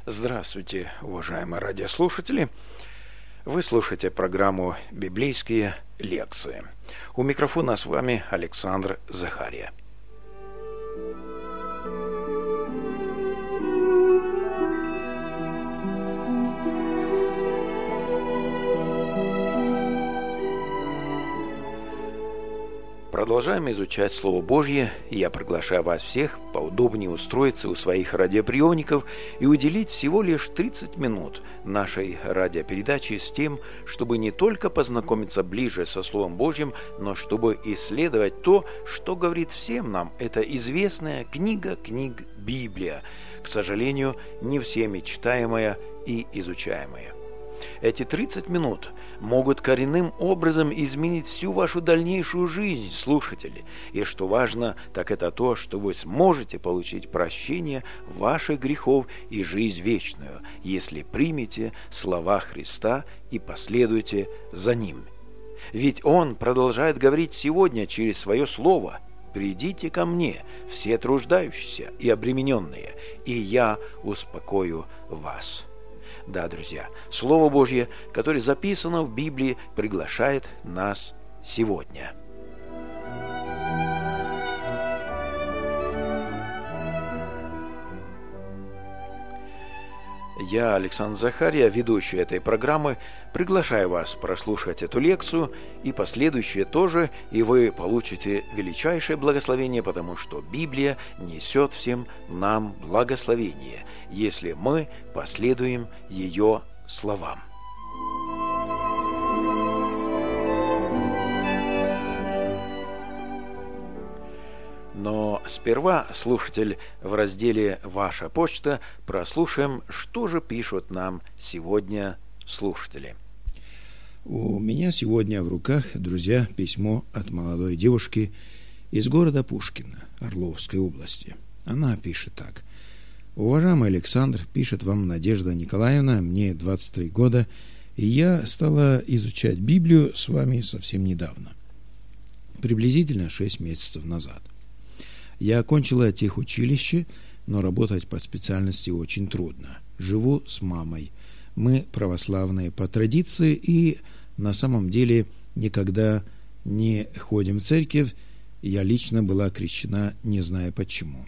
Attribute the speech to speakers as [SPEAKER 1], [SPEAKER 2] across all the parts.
[SPEAKER 1] Здравствуйте, уважаемые радиослушатели! Вы слушаете программу «Библейские лекции». У микрофона с вами Александр Захария. Продолжаем изучать Слово Божье, и я приглашаю вас всех поудобнее устроиться у своих радиоприемников и уделить всего лишь 30 минут нашей радиопередачи с тем, чтобы не только познакомиться ближе со Словом Божьим, но чтобы исследовать то, что говорит всем нам эта известная книга книг Библия, к сожалению, не всеми читаемая и изучаемая. Эти 30 минут могут коренным образом изменить всю вашу дальнейшую жизнь, слушатели. И что важно, так это то, что вы сможете получить прощение ваших грехов и жизнь вечную, если примете слова Христа и последуете за Ним. Ведь Он продолжает говорить сегодня через Свое Слово: «Придите ко мне, все труждающиеся и обремененные, и я успокою вас». Да, друзья, Слово Божье, которое записано в Библии, приглашает нас сегодня. Я, Александр Захария, ведущий этой программы, приглашаю вас прослушать эту лекцию и последующие тоже, и вы получите величайшее благословение, потому что Библия несет всем нам благословение, если мы последуем ее словам. Но сперва, слушатель, в разделе «Ваша почта» прослушаем, что же пишут нам сегодня слушатели.
[SPEAKER 2] У меня сегодня в руках, друзья, письмо от молодой девушки из города Пушкино, Орловской области. Она пишет так. «Уважаемый Александр, пишет вам Надежда Николаевна, мне 23 года, и я стала изучать Библию с вами совсем недавно, приблизительно 6 месяцев назад. Я окончила техучилище, но работать по специальности очень трудно. Живу с мамой. Мы православные по традиции и на самом деле никогда не ходим в церковь. Я лично была крещена, не зная почему.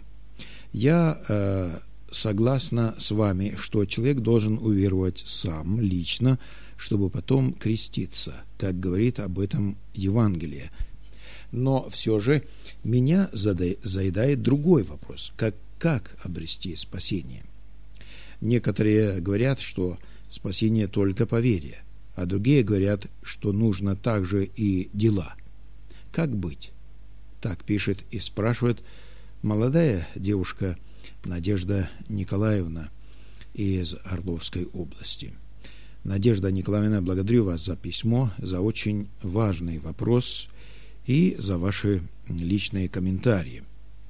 [SPEAKER 2] Я согласна с вами, что человек должен уверовать сам, лично, чтобы потом креститься, как говорит об этом Евангелие. Но все же меня заедает другой вопрос. Как обрести спасение? Некоторые говорят, что спасение только по вере, а другие говорят, что нужно также и дела. Как быть? Так пишет и спрашивает молодая девушка Надежда Николаевна из Орловской области. Надежда Николаевна, благодарю вас за письмо, за очень важный вопрос и за ваши личные комментарии.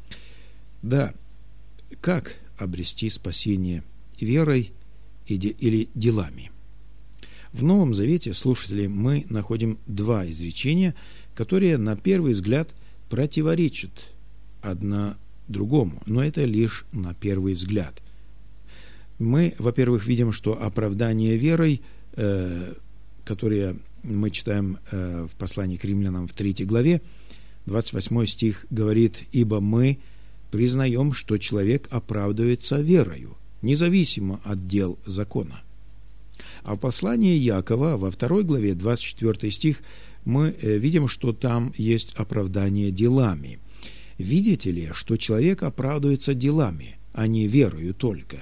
[SPEAKER 2] Да, как обрести спасение верой или делами? В Новом Завете, слушатели, мы находим два изречения, которые на первый взгляд противоречат одно другому, но это лишь на первый взгляд. Мы, во-первых, видим, что оправдание верой, которое мы читаем в послании к римлянам в 3 главе, 28 стих говорит: «Ибо мы признаем, что человек оправдывается верою, независимо от дел закона». А в послании Иакова во 2 главе, 24 стих, мы видим, что там есть оправдание делами. Видите ли, что человек оправдывается делами, а не верою только?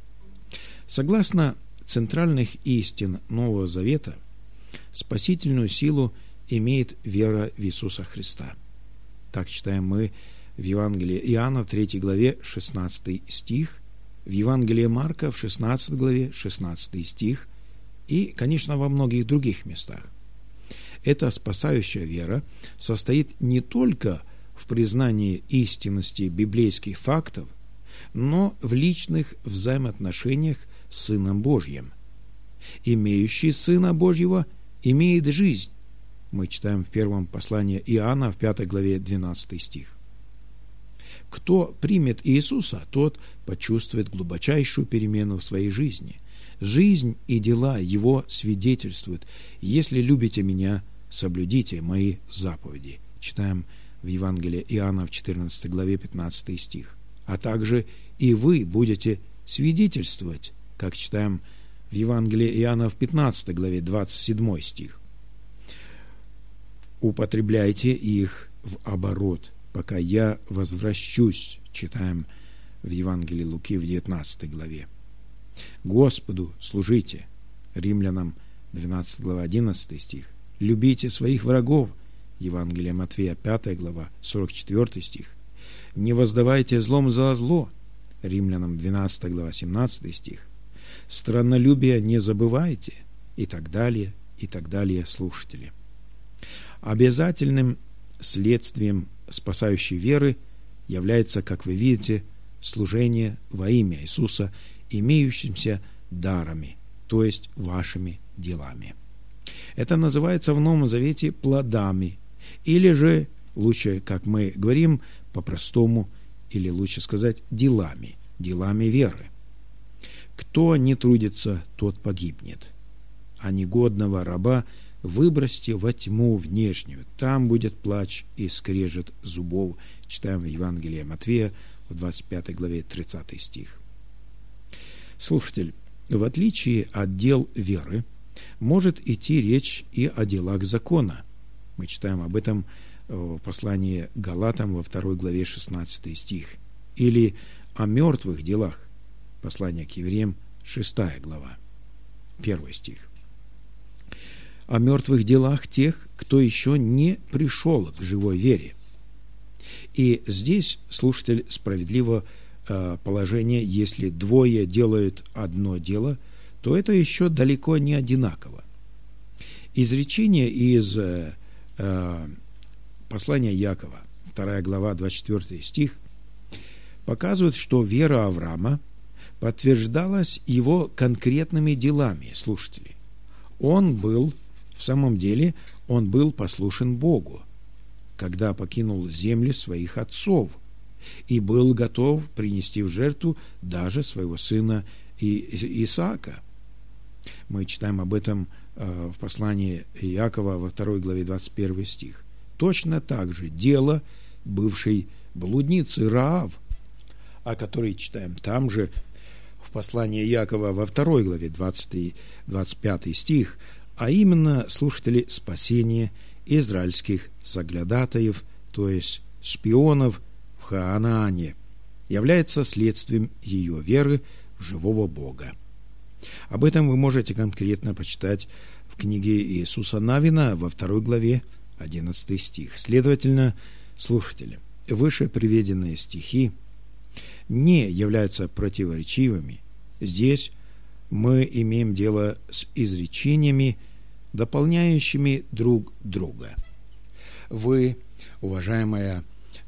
[SPEAKER 2] Согласно центральных истин Нового Завета, спасительную силу имеет вера в Иисуса Христа. Так читаем мы в Евангелии Иоанна в 3 главе 16 стих, в Евангелии Марка в 16 главе 16 стих и, конечно, во многих других местах. Эта спасающая вера состоит не только в признании истинности библейских фактов, но в личных взаимоотношениях с Сыном Божьим. «Имеющий Сына Божьего имеет жизнь». Мы читаем в первом послании Иоанна в 5 главе 12 стих. кто примет Иисуса, тот почувствует глубочайшую перемену в своей жизни. Жизнь и дела Его свидетельствуют: «Если любите Меня, соблюдите Мои заповеди». Читаем в Евангелии Иоанна в 14 главе 15 стих. А также и вы будете свидетельствовать, как читаем в Евангелии Иоанна в 15 главе 27 стих. «Употребляйте их в оборот, пока я возвращусь», читаем в Евангелии Луки в 19 главе. «Господу служите», Римлянам 12 глава 11 стих. «Любите своих врагов», Евангелие Матфея 5 глава 44 стих. «Не воздавайте злом за зло», Римлянам 12 глава 17 стих. «Страннолюбие не забывайте», и так далее, слушатели. Обязательным следствием спасающей веры является, как вы видите, служение во имя Иисуса имеющимся дарами, то есть вашими делами. Это называется в Новом Завете плодами, или же, лучше, как мы говорим по-простому, или лучше сказать, делами веры. «Кто не трудится, тот погибнет, а негодного раба выбросьте во тьму внешнюю, там будет плач и скрежет зубов», читаем в Евангелии Матфея в 25 главе 30 стих. Слушатель, в отличие от дел веры, может идти речь и о делах закона. Мы читаем об этом в послании Галатам во 2 главе 16 стих. Или о мертвых делах. Послание к евреям 6 глава 1 стих. О мертвых делах тех, кто еще не пришел к живой вере. И здесь, слушатель, справедливо положение: если двое делают одно дело, то это еще далеко не одинаково. Изречение из послания Якова, 2 глава, 24 стих, показывает, что вера Авраама подтверждалась его конкретными делами, слушатели. В самом деле, он был послушен Богу, когда покинул земли своих отцов, и был готов принести в жертву даже своего сына Исаака. Мы читаем об этом в послании Иакова во 2 главе 21 стих. Точно так же дело бывшей блудницы Раав, о которой читаем там же в послании Иакова во 2 главе 25 стих, а именно, слушатели, спасение израильских соглядатаев, то есть шпионов в Ханаане, является следствием ее веры в живого Бога. Об этом вы можете конкретно прочитать в книге Иисуса Навина во 2 главе 11 стих. Следовательно, слушатели, выше приведенные стихи не являются противоречивыми. Здесь мы имеем дело с изречениями, дополняющими друг друга. Вы, уважаемая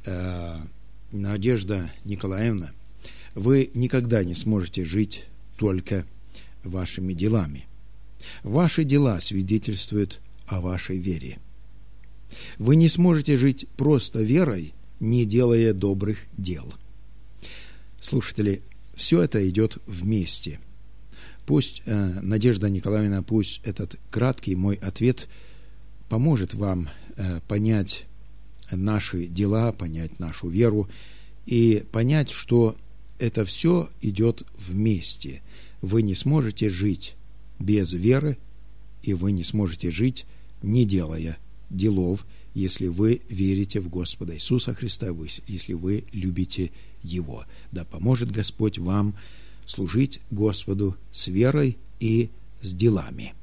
[SPEAKER 2] Надежда Николаевна, вы никогда не сможете жить только вашими делами. Ваши дела свидетельствуют о вашей вере. Вы не сможете жить просто верой, не делая добрых дел. Слушатели, все это идет вместе. Пусть, Надежда Николаевна, пусть этот краткий мой ответ поможет вам понять наши дела, понять нашу веру и понять, что это все идет вместе. Вы не сможете жить без веры, и вы не сможете жить, не делая делов, если вы верите в Господа Иисуса Христа, если вы любите Его. Да поможет Господь вам служить Господу с верой и с делами.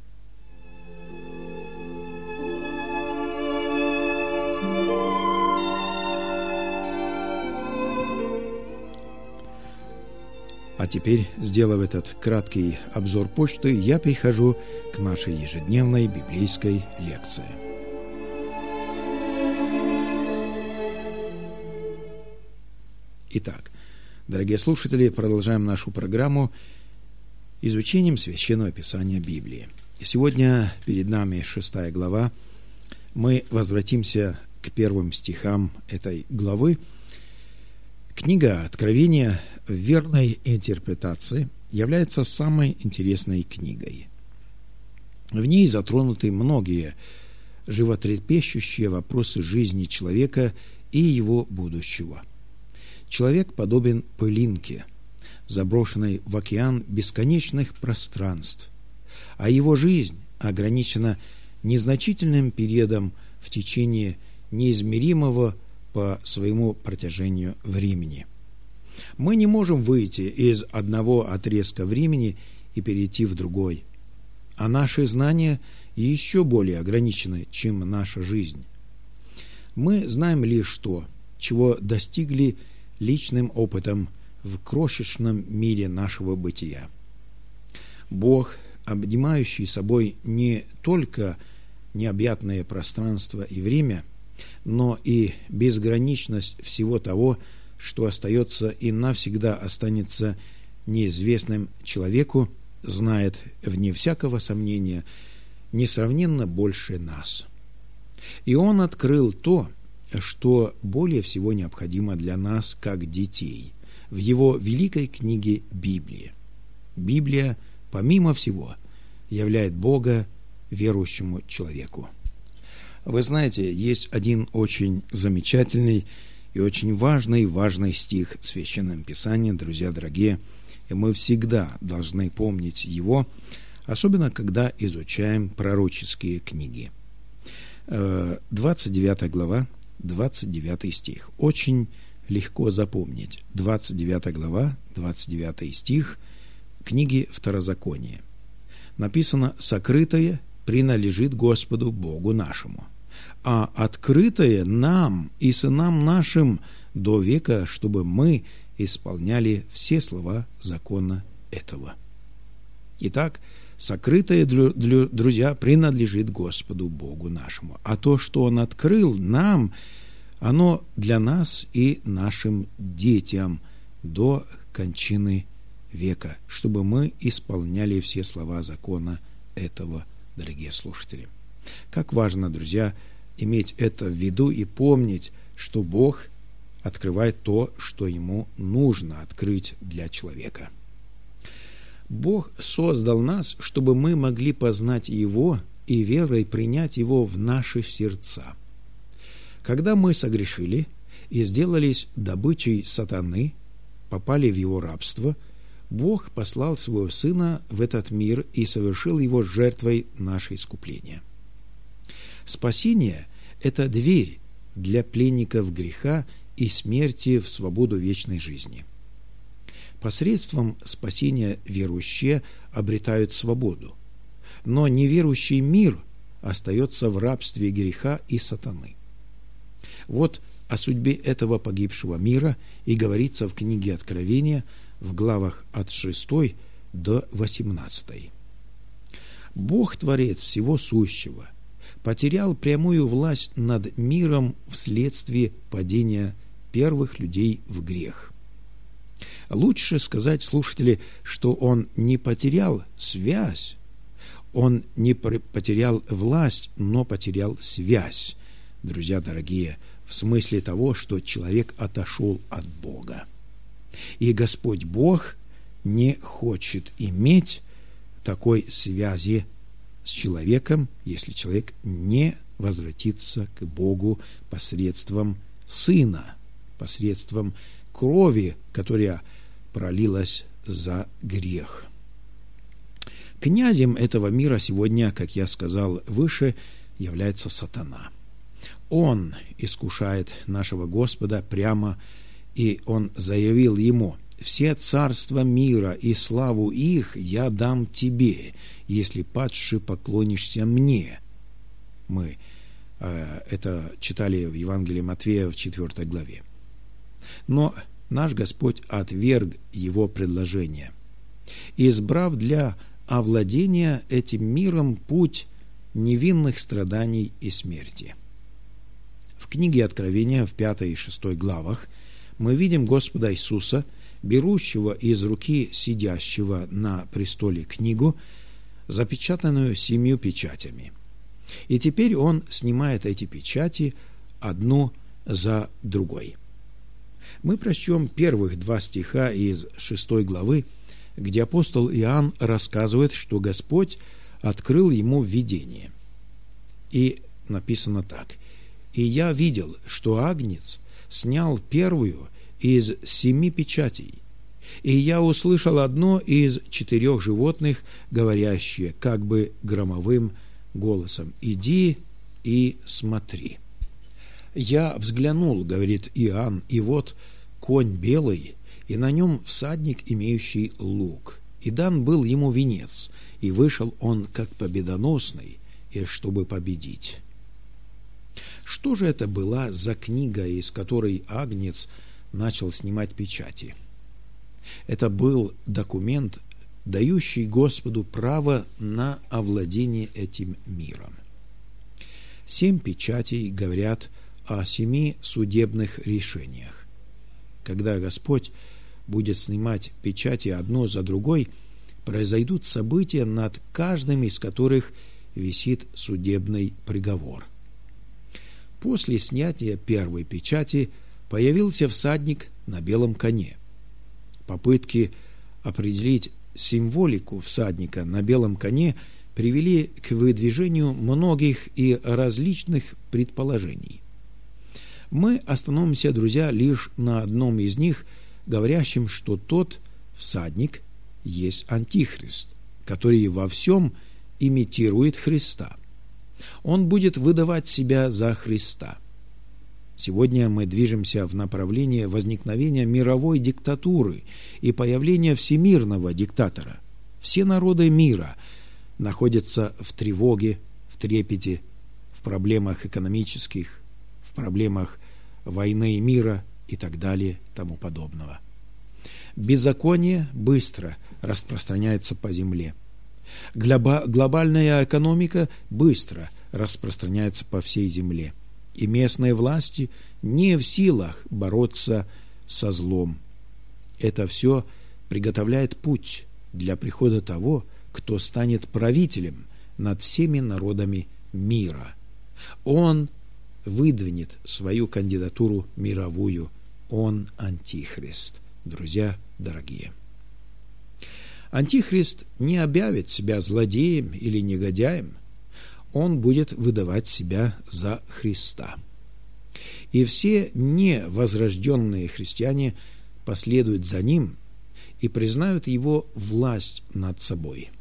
[SPEAKER 2] А теперь, сделав этот краткий обзор почты, я перехожу к нашей ежедневной библейской лекции. Итак, дорогие слушатели, продолжаем нашу программу изучением Священного Писания Библии. Сегодня перед нами 6 глава. Мы возвратимся к первым стихам этой главы, Книга Откровения в верной интерпретации является самой интересной книгой. В ней затронуты многие животрепещущие вопросы жизни человека и его будущего. Человек подобен пылинке, заброшенной в океан бесконечных пространств, а его жизнь ограничена незначительным периодом в течение неизмеримого по своему протяжению времени. Мы не можем выйти из одного отрезка времени и перейти в другой, а наши знания еще более ограничены, чем наша жизнь. Мы знаем лишь то, чего достигли личным опытом в крошечном мире нашего бытия. Бог, обнимающий собой не только необъятное пространство и время, но и безграничность всего того, что остается и навсегда останется неизвестным человеку, знает, вне всякого сомнения, несравненно больше нас. И Он открыл то, что более всего необходимо для нас, как детей, в Его великой книге Библии. Библия, помимо всего, являет Бога верующему человеку. Вы знаете, есть один очень замечательный и очень важный стих в Священном Писании, друзья дорогие, и мы всегда должны помнить его, особенно когда изучаем пророческие книги. 29 глава, 29 стих. Очень легко запомнить. 29 глава, 29 стих книги Второзакония. Написано: «Сокрытое принадлежит Господу Богу нашему, а открытое нам и сынам нашим до века, чтобы мы исполняли все слова закона этого». Итак, сокрытое, друзья, принадлежит Господу Богу нашему, а то, что Он открыл нам, оно для нас и нашим детям до кончины века, чтобы мы исполняли все слова закона этого, дорогие слушатели. Как важно, друзья, иметь это в виду и помнить, что Бог открывает то, что Ему нужно открыть для человека. Бог создал нас, чтобы мы могли познать Его и верой принять Его в наши сердца. Когда мы согрешили и сделались добычей сатаны, попали в его рабство, Бог послал Своего Сына в этот мир и совершил Его жертвой наше искупление. Спасение – это дверь для пленников греха и смерти в свободу вечной жизни. Посредством спасения верующие обретают свободу, но неверующий мир остается в рабстве греха и сатаны. Вот о судьбе этого погибшего мира и говорится в книге Откровения в главах от 6 до 18. Бог, Творец всего сущего, потерял прямую власть над миром вследствие падения первых людей в грех. Лучше сказать, слушатели, что Он не потерял связь, Он не потерял власть, но потерял связь, друзья дорогие, в смысле того, что человек отошел от Бога. И Господь Бог не хочет иметь такой связи с человеком, если человек не возвратится к Богу посредством Сына, посредством крови, которая пролилась за грех. Князем этого мира сегодня, как я сказал выше, является сатана. Он искушает нашего Господа прямо, и Он заявил Ему: «Все царства мира и славу их я дам тебе, если падши поклонишься мне». Мы это читали в Евангелии Матфея в 4 главе. Но наш Господь отверг его предложение, избрав для овладения этим миром путь невинных страданий и смерти. В книге Откровения в 5 и 6 главах мы видим Господа Иисуса, берущего из руки сидящего на престоле книгу, запечатанную 7 печатями. И теперь Он снимает эти печати одну за другой. Мы прочтем первых 2 стиха из 6 главы, где апостол Иоанн рассказывает, что Господь открыл ему видение. И написано так: «И я видел, что Агнец снял первую из 7 печатей, и я услышал одно из 4 животных, говорящее как бы громовым голосом: иди и смотри». «Я взглянул, — говорит Иоанн, — и вот конь белый, и на нем всадник, имеющий лук. И дан был ему венец, и вышел он как победоносный, и чтобы победить». Что же это была за книга, из которой Агнец начал снимать печати? Это был документ, дающий Господу право на овладение этим миром. 7 печатей говорят о 7 судебных решениях. Когда Господь будет снимать печати одно за другой, произойдут события, над каждым из которых висит судебный приговор. После снятия первой печати появился всадник на белом коне. Попытки определить символику всадника на белом коне привели к выдвижению многих и различных предположений. Мы остановимся, друзья, лишь на одном из них, говорящем, что тот всадник есть Антихрист, который во всем имитирует Христа. Он будет выдавать себя за Христа. Сегодня мы движемся в направлении возникновения мировой диктатуры и появления всемирного диктатора. Все народы мира находятся в тревоге, в трепете, в проблемах экономических, в проблемах войны и мира и так далее, тому подобного. Беззаконие быстро распространяется по земле. Глобальная экономика быстро распространяется по всей земле. И местные власти не в силах бороться со злом. Это все приготовляет путь для прихода того, кто станет правителем над всеми народами мира. Он выдвинет свою кандидатуру мировую. Он Антихрист. Друзья дорогие, Антихрист не объявит себя злодеем или негодяем. Он будет выдавать себя за Христа. И все невозрожденные христиане последуют за ним и признают его власть над собой.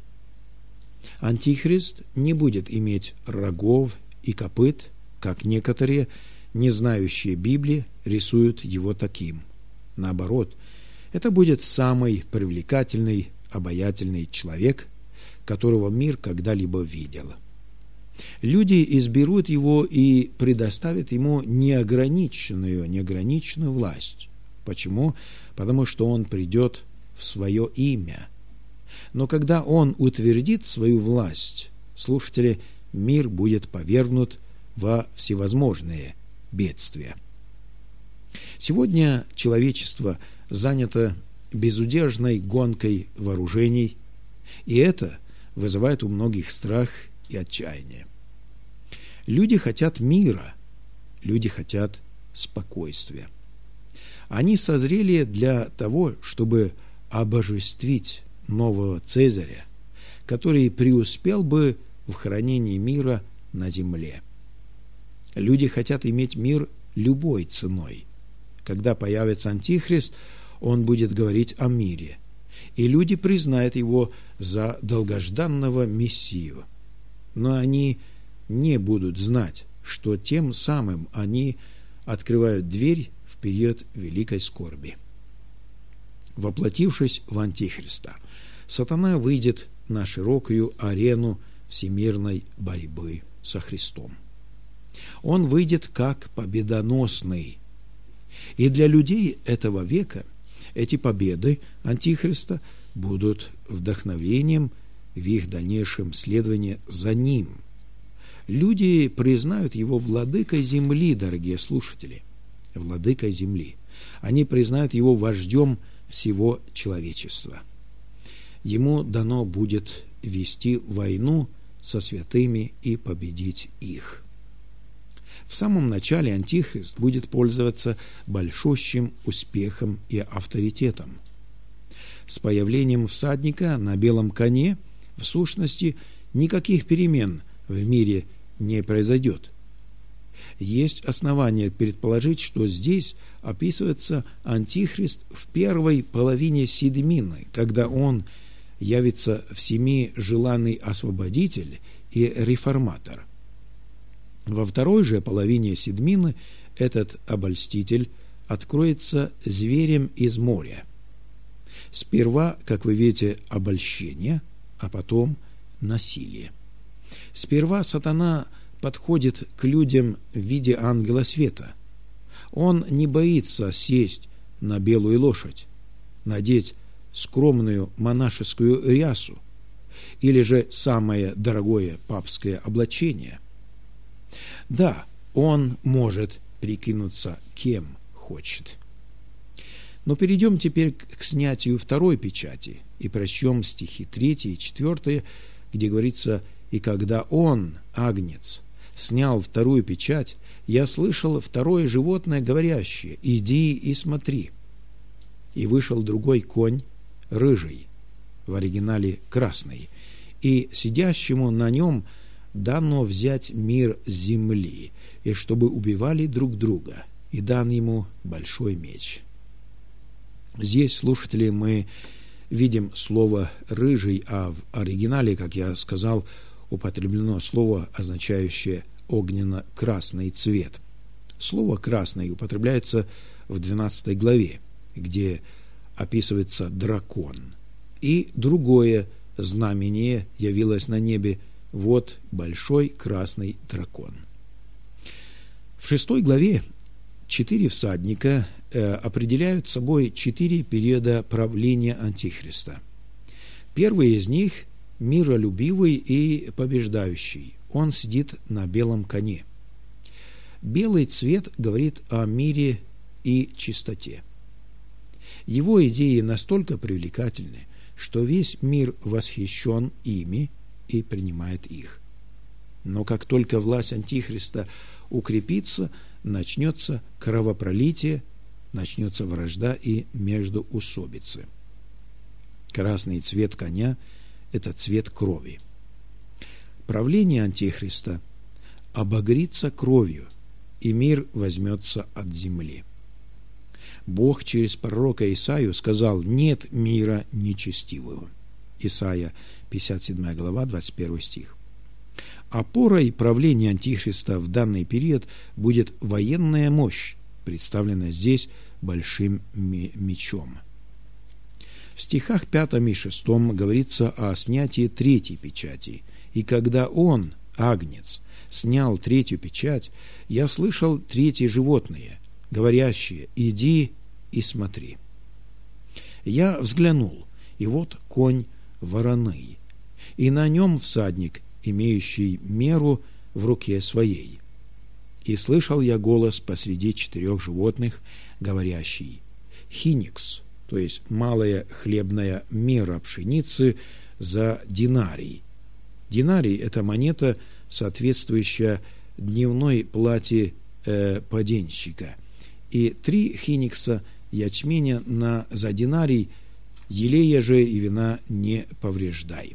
[SPEAKER 2] Антихрист не будет иметь рогов и копыт, как некоторые, не знающие Библии, рисуют его таким. Наоборот, это будет самый привлекательный, обаятельный человек, которого мир когда-либо видел. Люди изберут его и предоставят ему неограниченную власть. Почему? Потому что он придет в свое имя. Но когда он утвердит свою власть, слушатели, мир будет повергнут во всевозможные бедствия. Сегодня человечество занято безудержной гонкой вооружений, и это вызывает у многих страх и отчаяние. Люди хотят мира, люди хотят спокойствия. Они созрели для того, чтобы обожествить нового Цезаря, который преуспел бы в хранении мира на земле. Люди хотят иметь мир любой ценой. Когда появится Антихрист, он будет говорить о мире, и люди признают его за долгожданного Мессию. Но они не будут знать, что тем самым они открывают дверь в период великой скорби. Воплотившись в Антихриста, сатана выйдет на широкую арену всемирной борьбы со Христом. Он выйдет как победоносный. И для людей этого века эти победы Антихриста будут вдохновением в их дальнейшем следовании за ним. Люди признают его владыкой земли, дорогие слушатели, владыкой земли. Они признают его вождем всего человечества. Ему дано будет вести войну со святыми и победить их. В самом начале Антихрист будет пользоваться большущим успехом и авторитетом. С появлением всадника на белом коне, в сущности, никаких перемен в мире не произойдет. Есть основания предположить, что здесь описывается Антихрист в первой половине седмины, когда он явится всеми желанный освободитель и реформатор. Во второй же половине седмины этот обольститель откроется зверем из моря. Сперва, как вы видите, обольщение, а потом насилие. Сперва сатана подходит к людям в виде ангела света. Он не боится сесть на белую лошадь, надеть скромную монашескую рясу или же самое дорогое папское облачение. Да, он может прикинуться кем хочет. Но перейдем теперь к снятию второй печати и прочтем стихи 3 и 4, где говорится: «И когда он, агнец, снял вторую печать, я слышал второе животное, говорящее: иди и смотри. И вышел другой конь, рыжий, в оригинале красный, и сидящему на нем дано взять мир земли, и чтобы убивали друг друга, и дан ему большой меч». Здесь, слушатели, мы видим слово «рыжий», а в оригинале, как я сказал, употреблено слово, означающее огненно-красный цвет. Слово «красный» употребляется в 12 главе, где описывается дракон. И другое знамение явилось на небе: вот большой красный дракон. В 6 главе 4 всадника определяют собой 4 периода правления Антихриста. Первый из них – миролюбивый и побеждающий. Он сидит на белом коне. Белый цвет говорит о мире и чистоте. Его идеи настолько привлекательны, что весь мир восхищен ими и принимает их. Но как только власть Антихриста укрепится, начнется кровопролитие, начнется вражда и междоусобицы. Красный цвет коня – это цвет крови. Правление Антихриста обогрится кровью, и мир возьмется от земли. Бог через пророка Исаию сказал: «Нет мира нечестивого». Исайя, 57 глава, 21 стих. Опорой правления Антихриста в данный период будет военная мощь, представленная здесь большим мечом. В стихах 5 и 6 говорится о снятии третьей печати. «И когда он, агнец, снял третью печать, я слышал третье животное, говорящее: иди и смотри. Я взглянул, и вот конь вороный, и на нем всадник, имеющий меру в руке своей. И слышал я голос посреди 4 животных, говорящий: хиникс, то есть малая хлебная мера пшеницы за динарий». Динарий – это монета, соответствующая дневной плате поденщика. И 3 хиникса ячменя за динарий, елея же и вина не повреждай.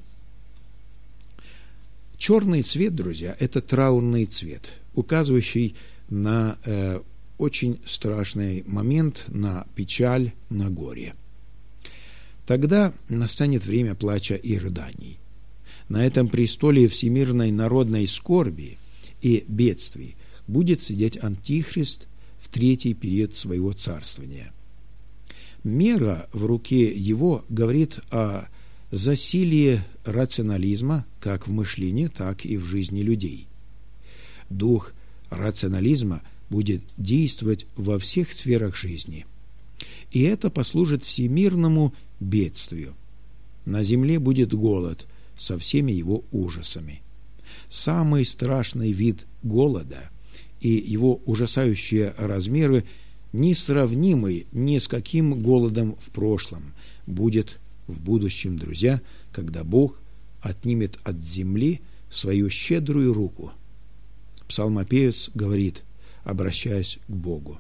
[SPEAKER 2] Черный цвет, друзья, это траурный цвет, указывающий на очень страшный момент, на печаль, на горе. Тогда настанет время плача и рыданий. На этом престоле всемирной народной скорби и бедствий будет сидеть Антихрист в 3-й период своего царствования. Мера в руке его говорит о засилии рационализма как в мышлении, так и в жизни людей. Дух рационализма будет действовать во всех сферах жизни. И это послужит всемирному бедствию. На земле будет голод со всеми его ужасами. Самый страшный вид голода и его ужасающие размеры, несравнимый ни с каким голодом в прошлом, будет в будущем, друзья, когда Бог отнимет от земли свою щедрую руку. Псалмопевец говорит, обращаясь к Богу: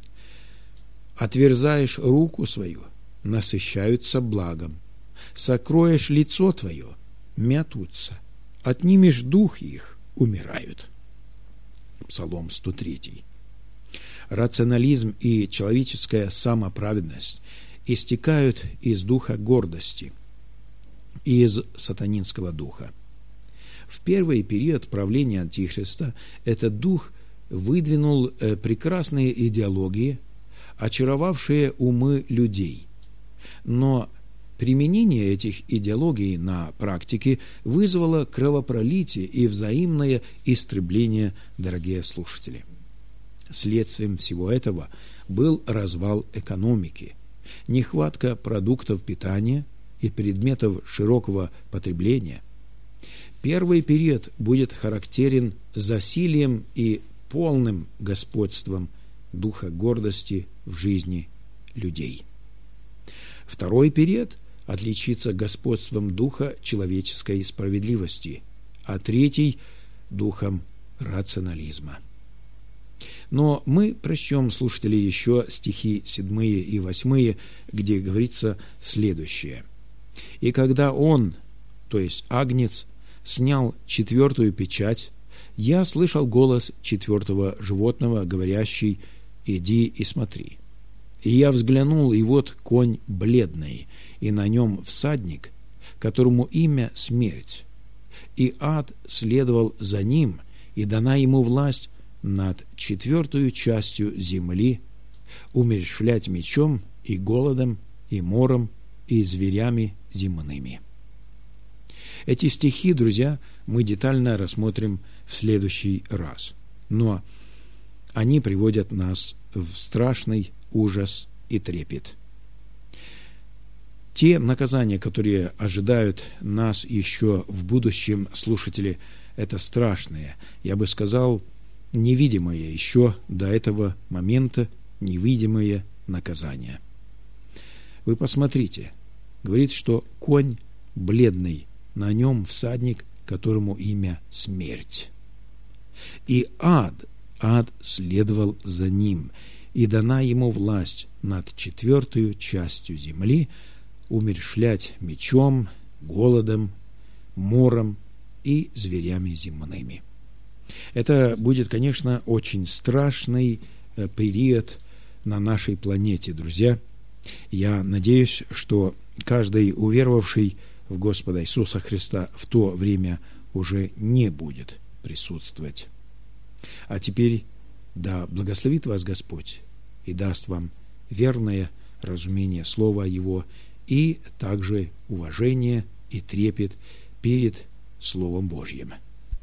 [SPEAKER 2] «Отверзаешь руку свою, насыщаются благом, сокроешь лицо твое, мятутся, отнимешь дух их, умирают». Псалом 103. Рационализм и человеческая самоправедность истекают из духа гордости, из сатанинского духа. В первый период правления Антихриста этот дух выдвинул прекрасные идеологии, очаровавшие умы людей. Но применение этих идеологий на практике вызвало кровопролитие и взаимное истребление, дорогие слушатели. Следствием всего этого был развал экономики, нехватка продуктов питания и предметов широкого потребления. Первый период будет характерен засилием и полным господством духа гордости в жизни людей. Второй период отличится господством духа человеческой справедливости, а третий – духом рационализма. Но мы прочтем, слушатели, еще стихи 7 и 8, где говорится следующее. «И когда он, то есть Агнец, снял 4-ю печать, я слышал голос 4-го животного, говорящий: иди и смотри. И я взглянул, и вот конь бледный, и на нем всадник, которому имя Смерть. И ад следовал за ним, и дана ему власть над 4-ю частью земли, умерщвлять мечом и голодом, и мором, и зверями земными». Эти стихи, друзья, мы детально рассмотрим в следующий раз. Но они приводят нас в страшный ужас и трепет. Те наказания, которые ожидают нас еще в будущем, слушатели, это страшные, я бы сказал, невидимые еще до этого момента невидимые наказания. Вы посмотрите, говорит, что конь бледный, на нем всадник, которому имя Смерть. И ад следовал за ним, и дана ему власть над 4-ю частью земли умерщвлять мечом, голодом, мором и зверями земными. Это будет, конечно, очень страшный период на нашей планете, друзья. Я надеюсь, что каждый уверовавший в Господа Иисуса Христа в то время уже не будет присутствовать. А теперь да благословит вас Господь и даст вам верное разумение Слова Его и также уважение и трепет перед Словом Божьим.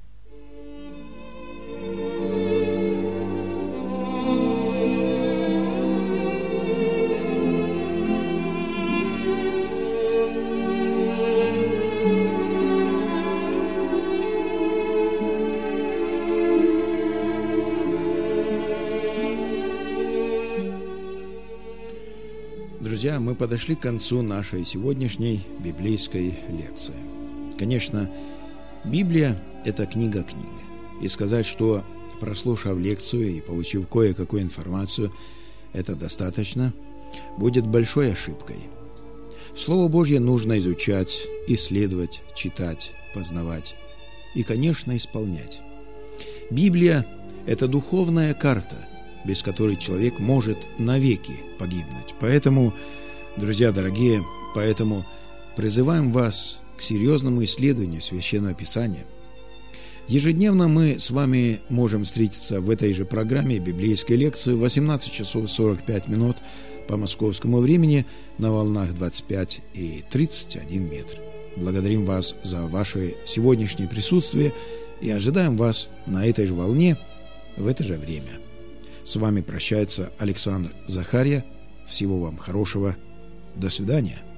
[SPEAKER 2] Друзья, мы подошли к концу нашей сегодняшней библейской лекции. Конечно, Библия – это книга книг. И сказать, что, прослушав лекцию и получив кое-какую информацию, это достаточно, будет большой ошибкой. Слово Божье нужно изучать, исследовать, читать, познавать и, конечно, исполнять. Библия – это духовная карта, без которой человек может навеки погибнуть. Поэтому, друзья дорогие, призываем вас к серьезному исследованию Священного Писания. Ежедневно мы с вами можем встретиться в этой же программе библейской лекции в 18 часов 45 минут по московскому времени на волнах 25 и 31 метр. Благодарим вас за ваше сегодняшнее присутствие и ожидаем вас на этой же волне в это же время. С вами прощается Александр Захарья. Всего вам хорошего. До свидания.